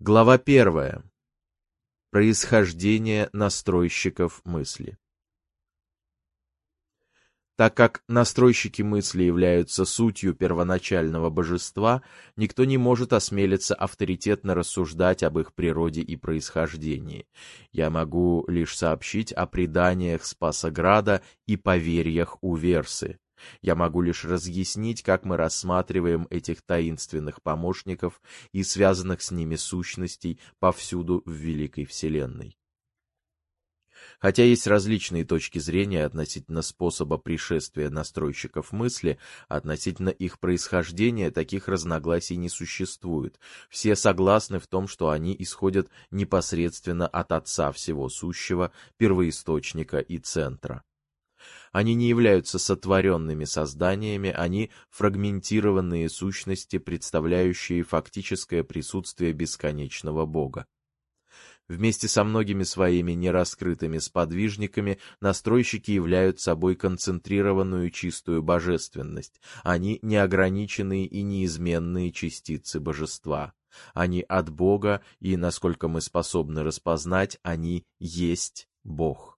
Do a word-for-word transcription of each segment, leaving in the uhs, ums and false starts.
Глава первая. Происхождение настройщиков мысли. Так как настройщики мысли являются сутью первоначального божества, никто не может осмелиться авторитетно рассуждать об их природе и происхождении. Я могу лишь сообщить о преданиях Спасограда и поверьях Уверсы. Я могу лишь разъяснить, как мы рассматриваем этих таинственных помощников и связанных с ними сущностей повсюду в Великой Вселенной. Хотя есть различные точки зрения относительно способа пришествия настройщиков мысли, относительно их происхождения таких разногласий не существует. Все согласны в том, что они исходят непосредственно от Отца Всего Сущего, первоисточника и центра. Они не являются сотворенными созданиями, они фрагментированные сущности, представляющие фактическое присутствие бесконечного Бога. Вместе со многими своими нераскрытыми сподвижниками настройщики являются собой концентрированную чистую божественность. Они неограниченные и неизменные частицы божества. Они от Бога, и, насколько мы способны распознать, они есть Бог.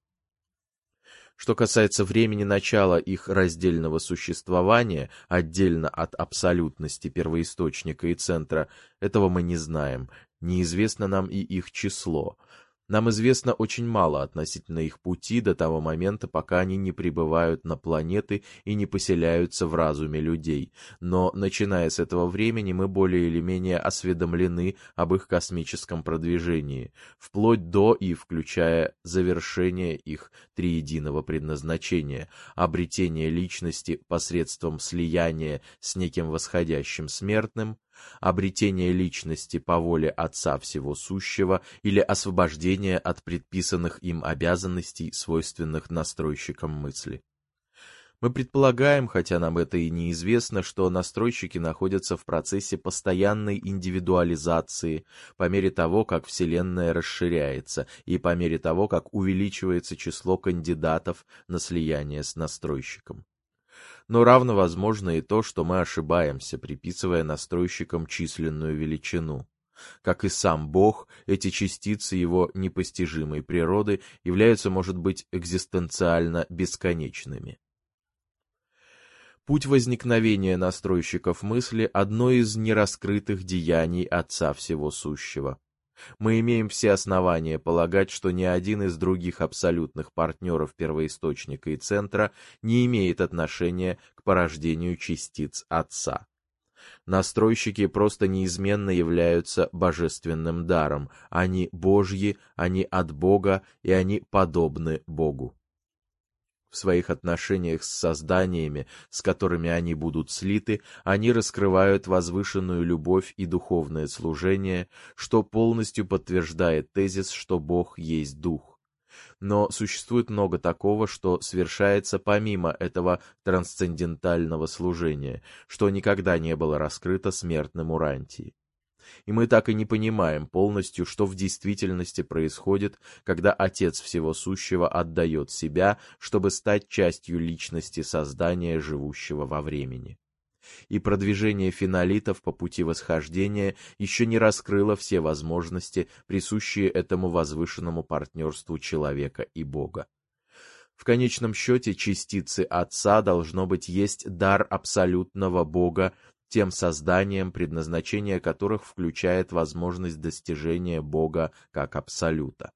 Что касается времени начала их раздельного существования, отдельно от абсолютности первоисточника и центра, этого мы не знаем. Неизвестно нам и их число. Нам известно очень мало относительно их пути до того момента, пока они не прибывают на планеты и не поселяются в разуме людей. Но, начиная с этого времени, мы более или менее осведомлены об их космическом продвижении, вплоть до и включая завершение их триединого предназначения, обретение личности посредством слияния с неким восходящим смертным, обретение личности по воле Отца Всего Сущего или освобождение от предписанных им обязанностей, свойственных настройщикам мысли. Мы предполагаем, хотя нам это и неизвестно, что настройщики находятся в процессе постоянной индивидуализации по мере того, как Вселенная расширяется, и по мере того, как увеличивается число кандидатов на слияние с настройщиком. Но равно возможно и то, что мы ошибаемся, приписывая настройщикам численную величину. Как и сам Бог, эти частицы его непостижимой природы являются, может быть, экзистенциально бесконечными. Путь возникновения настройщиков мысли – одно из нераскрытых деяний Отца Всего Сущего. Мы имеем все основания полагать, что ни один из других абсолютных партнеров первоисточника и центра не имеет отношения к порождению частиц Отца. Настройщики просто неизменно являются божественным даром. Они Божьи, они от Бога, и они подобны Богу. В своих отношениях с созданиями, с которыми они будут слиты, они раскрывают возвышенную любовь и духовное служение, что полностью подтверждает тезис, что Бог есть Дух. Но существует много такого, что совершается помимо этого трансцендентального служения, что никогда не было раскрыто смертным Урантии. И мы так и не понимаем полностью, что в действительности происходит, когда Отец Всего Сущего отдает себя, чтобы стать частью личности создания, живущего во времени. И продвижение фенолитов по пути восхождения еще не раскрыло все возможности, присущие этому возвышенному партнерству человека и Бога. В конечном счете, частицы Отца, должно быть, есть дар абсолютного Бога, тем созданием, предназначение которых включает возможность достижения Бога как абсолюта.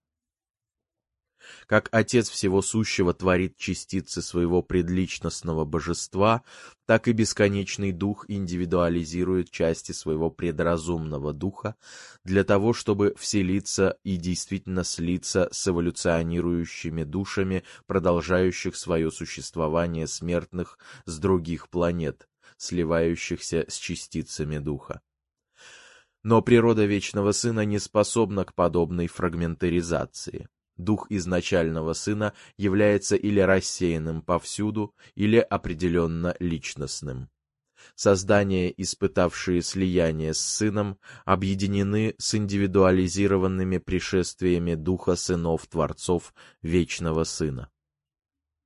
Как Отец Всего Сущего творит частицы своего предличностного божества, так и бесконечный Дух индивидуализирует части своего предразумного Духа для того, чтобы вселиться и действительно слиться с эволюционирующими душами, продолжающих свое существование смертных с других планет, сливающихся с частицами Духа. Но природа Вечного Сына не способна к подобной фрагментаризации. Дух изначального Сына является или рассеянным повсюду, или определенно личностным. Создания, испытавшие слияние с Сыном, объединены с индивидуализированными пришествиями Духа сынов-творцов Вечного Сына.